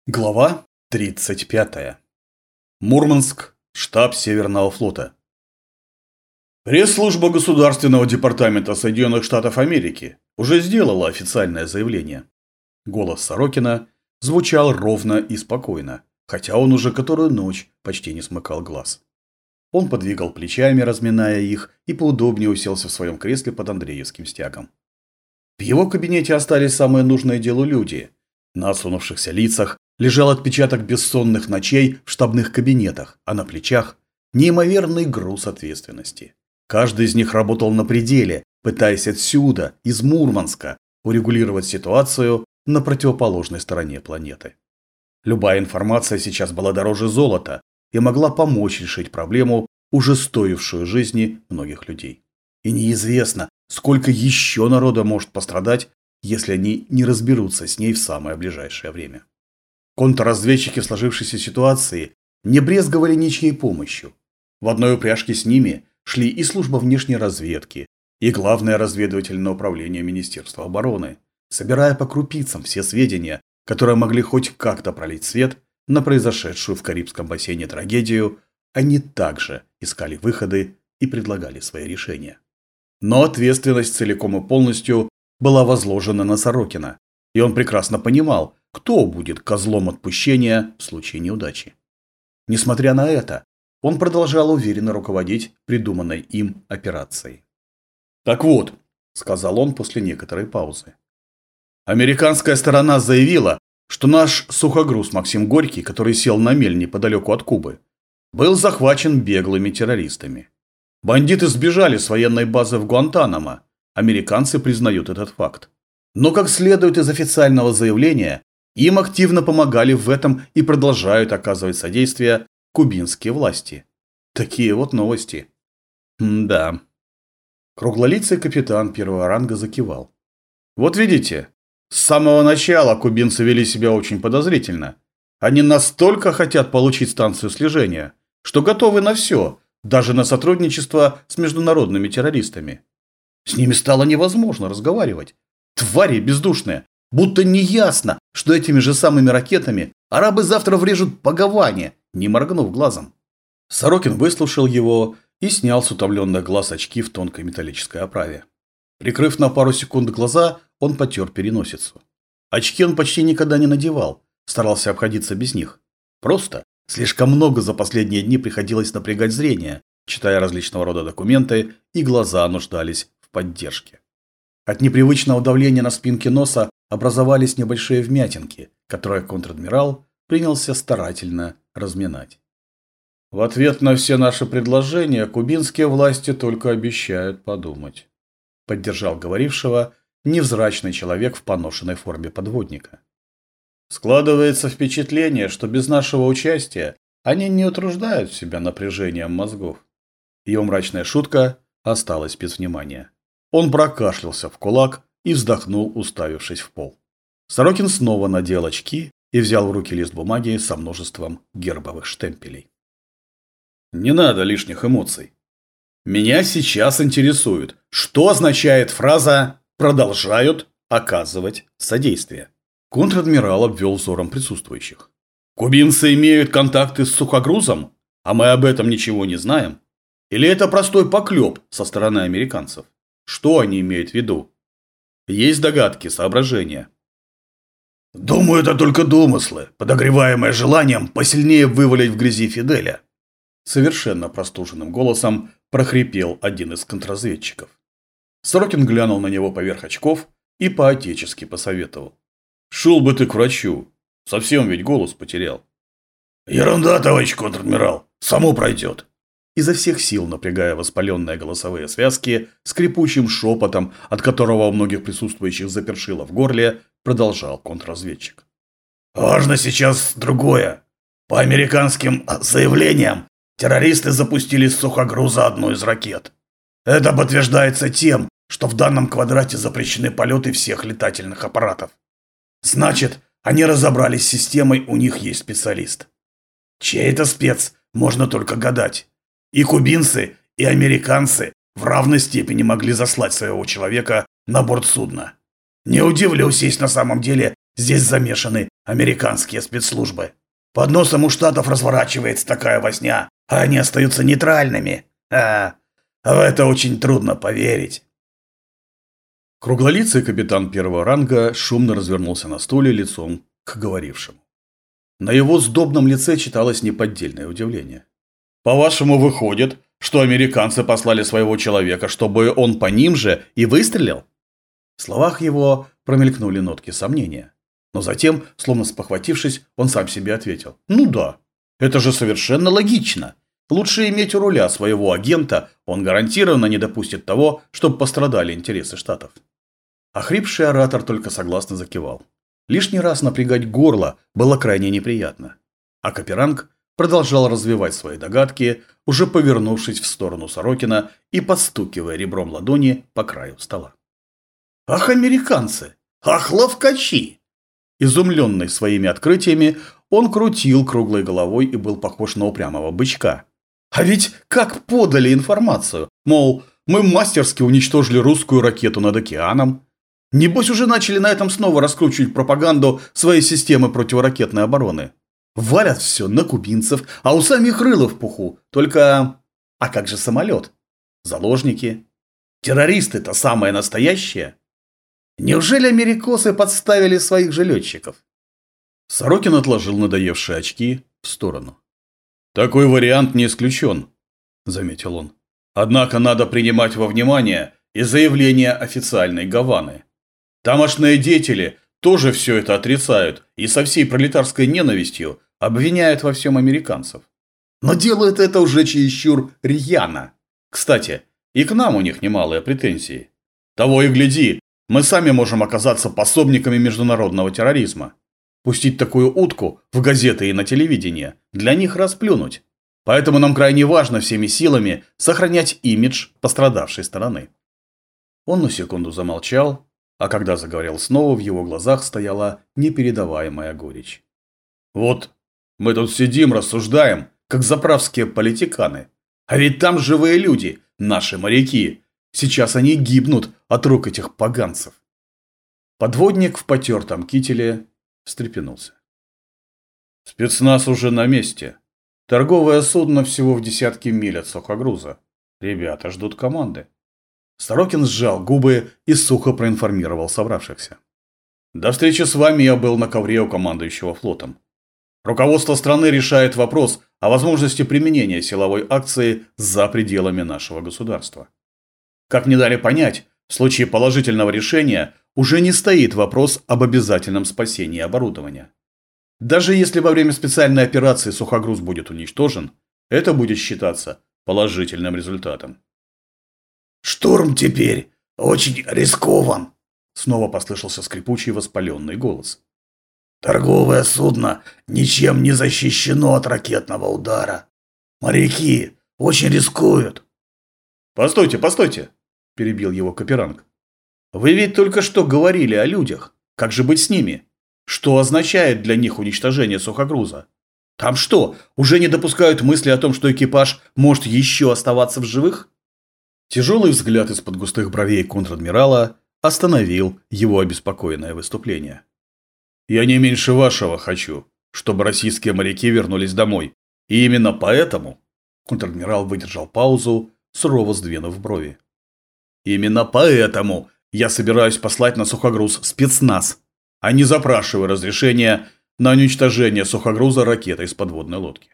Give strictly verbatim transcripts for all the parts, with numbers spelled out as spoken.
Глава тридцать пятая. Мурманск, штаб Северного флота. Пресс-служба Государственного департамента Соединенных Штатов Америки уже сделала официальное заявление. Голос Сорокина звучал ровно и спокойно, хотя он уже которую ночь почти не смыкал глаз. Он подвигал плечами, разминая их, и поудобнее уселся в своем кресле под Андреевским стягом. В его кабинете остались самые нужные делу люди. На осунувшихся лицах лежал отпечаток бессонных ночей в штабных кабинетах, а на плечах неимоверный груз ответственности. Каждый из них работал на пределе, пытаясь отсюда, из Мурманска, урегулировать ситуацию на противоположной стороне планеты. Любая информация сейчас была дороже золота и могла помочь решить проблему, уже стоившую жизни многих людей. И неизвестно, сколько еще народа может пострадать, если они не разберутся с ней в самое ближайшее время. Контрразведчики в сложившейся ситуации не брезговали ничьей помощью. В одной упряжке с ними шли и служба внешней разведки, и Главное разведывательное управление Министерства обороны, собирая по крупицам все сведения, которые могли хоть как-то пролить свет на произошедшую в Карибском бассейне трагедию, они также искали выходы и предлагали свои решения. Но ответственность целиком и полностью была возложена на Сорокина, и он прекрасно понимал, кто будет козлом отпущения в случае неудачи. Несмотря на это, он продолжал уверенно руководить придуманной им операцией. «Так вот», – сказал он после некоторой паузы, – «американская сторона заявила, что наш сухогруз Максим Горький, который сел на мель неподалеку от Кубы, был захвачен беглыми террористами. Бандиты сбежали с военной базы в Гуантанамо, американцы признают этот факт. Но, как следует из официального заявления, им активно помогали в этом и продолжают оказывать содействие кубинские власти. Такие вот новости». М-да. Круглолицый капитан первого ранга закивал. «Вот видите, с самого начала кубинцы вели себя очень подозрительно. Они настолько хотят получить станцию слежения, что готовы на все, даже на сотрудничество с международными террористами. С ними стало невозможно разговаривать. Твари бездушные. Будто неясно, что этими же самыми ракетами арабы завтра врежут по Гаване, не моргнув глазом». Сорокин выслушал его и снял с утомленных глаз очки в тонкой металлической оправе. Прикрыв на пару секунд глаза, он потер переносицу. Очки он почти никогда не надевал, старался обходиться без них. Просто слишком много за последние дни приходилось напрягать зрение, читая различного рода документы, и глаза нуждались в поддержке. От непривычного давления на спинке носа образовались небольшие вмятинки, которые контр-адмирал принялся старательно разминать. «В ответ на все наши предложения кубинские власти только обещают подумать», – поддержал говорившего невзрачный человек в поношенной форме подводника. «Складывается впечатление, что без нашего участия они не утруждают себя напряжением мозгов». Ее мрачная шутка осталась без внимания. Он прокашлялся в кулак и вздохнул, уставившись в пол. Сорокин снова надел очки и взял в руки лист бумаги со множеством гербовых штемпелей. «Не надо лишних эмоций. Меня сейчас интересует, что означает фраза «продолжают оказывать содействие». Контр-адмирал обвел взором присутствующих. «Кубинцы имеют контакты с сухогрузом, а мы об этом ничего не знаем? Или это простой поклеп со стороны американцев? Что они имеют в виду? Есть догадки, соображения?» «Думаю, это только домыслы, подогреваемые желанием посильнее вывалить в грязи Фиделя», совершенно простуженным голосом прохрипел один из контрразведчиков. Сорокин глянул на него поверх очков и по-отечески посоветовал: «Шел бы ты к врачу, совсем ведь голос потерял». «Ерунда, товарищ контр-адмирал, само пройдет». Изо всех сил напрягая воспаленные голосовые связки, скрипучим шепотом, от которого у многих присутствующих запершило в горле, продолжал контрразведчик. «Важно сейчас другое. По американским заявлениям, террористы запустили с сухогруза одну из ракет. Это подтверждается тем, что в данном квадрате запрещены полеты всех летательных аппаратов. Значит, они разобрались с системой, у них есть специалист. Чей это спец, можно только гадать. И кубинцы, и американцы в равной степени могли заслать своего человека на борт судна. Не удивлюсь, если на самом деле Здесь замешаны американские спецслужбы. Под носом у Штатов разворачивается такая возня, а они остаются нейтральными. А, в это очень трудно поверить. Круглолицый капитан первого ранга шумно развернулся на стуле лицом к говорившему. На его сдобном лице читалось неподдельное удивление. «По-вашему, выходит, что американцы послали своего человека, чтобы он по ним же и выстрелил?» В словах его промелькнули нотки сомнения. Но затем, словно спохватившись, он сам себе ответил. «Ну да, это же совершенно логично. Лучше иметь у руля своего агента, он гарантированно не допустит того, чтобы пострадали интересы Штатов». Охрипший оратор только согласно закивал. Лишний раз напрягать горло было крайне неприятно. А Каперанг продолжал развивать свои догадки, уже повернувшись в сторону Сорокина и подстукивая ребром ладони по краю стола. «Ах, американцы! Ах, ловкачи!» Изумленный своими открытиями, он крутил круглой головой и был похож на упрямого бычка. А ведь как подали информацию, мол, мы мастерски уничтожили русскую ракету над океаном. Небось уже начали на этом снова раскручивать пропаганду своей системы противоракетной обороны. Валят все на кубинцев, а у самих рыло в пуху. Только... А как же самолет? Заложники? Террористы-то самые настоящие? Неужели америкосы подставили своих же летчиков? Сорокин отложил надоевшие очки в сторону. «Такой вариант не исключен», – заметил он. «Однако надо принимать во внимание и заявление официальной Гаваны. Тамошние деятели тоже все это отрицают и со всей пролетарской ненавистью обвиняют во всем американцев. Но делают это уже чересчур рьяно. Кстати, и к нам у них немалые претензии. Того и гляди, мы сами можем оказаться пособниками международного терроризма. Пустить такую утку в газеты и на телевидение, для них расплюнуть. Поэтому нам крайне важно всеми силами сохранять имидж пострадавшей стороны». Он на секунду замолчал, а когда заговорил снова, в его глазах стояла непередаваемая горечь. «Вот мы тут сидим, рассуждаем, как заправские политиканы. А ведь там живые люди, наши моряки. Сейчас они гибнут от рук этих поганцев». Подводник в потертом кителе встрепенулся. «Спецназ уже на месте. Торговое судно всего в десятке миль от сухогруза. Ребята ждут команды». Сорокин сжал губы и сухо проинформировал собравшихся. «До встречи с вами я был на ковре у командующего флотом. Руководство страны решает вопрос о возможности применения силовой акции за пределами нашего государства. Как мне дали понять, в случае положительного решения уже не стоит вопрос об обязательном спасении оборудования. Даже если во время специальной операции сухогруз будет уничтожен, это будет считаться положительным результатом». «Штурм теперь очень рискован», — снова послышался скрипучий воспаленный голос. «Торговое судно ничем не защищено от ракетного удара. Моряки очень рискуют». «Постойте, постойте», – перебил его Каперанг. «Вы ведь только что говорили о людях. Как же быть с ними? Что означает для них уничтожение сухогруза? Там что, уже не допускают мысли о том, что экипаж может еще оставаться в живых?» Тяжелый взгляд из-под густых бровей контр-адмирала остановил его обеспокоенное выступление. «Я не меньше вашего хочу, чтобы российские моряки вернулись домой. И именно поэтому...» Контр-адмирал выдержал паузу, сурово сдвинув брови. «Именно поэтому я собираюсь послать на сухогруз спецназ, а не запрашиваю разрешения на уничтожение сухогруза ракетой с подводной лодки».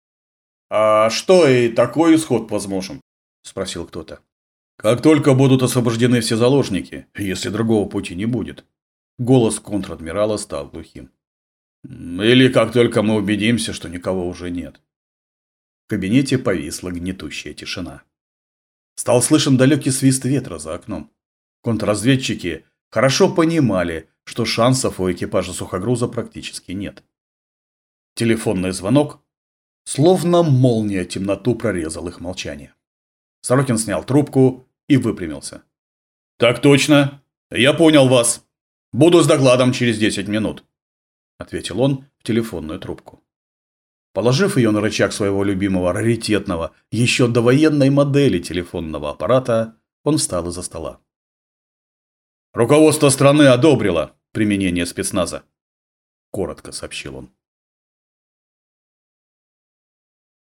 «А что, и такой исход возможен?» – спросил кто-то. «Как только будут освобождены все заложники, если другого пути не будет». Голос контр-адмирала стал глухим. «Или как только мы убедимся, что никого уже нет». В кабинете повисла гнетущая тишина. Стал слышен далекий свист ветра за окном. Контрразведчики хорошо понимали, что шансов у экипажа сухогруза практически нет. Телефонный звонок, словно молния, темноту прорезал их молчание. Сорокин снял трубку и выпрямился. «Так точно. Я понял вас. Буду с докладом через десять минут», – ответил он в телефонную трубку. Положив ее на рычаг своего любимого раритетного, еще довоенной модели телефонного аппарата, он встал из-за стола. «Руководство страны одобрило применение спецназа», коротко сообщил он.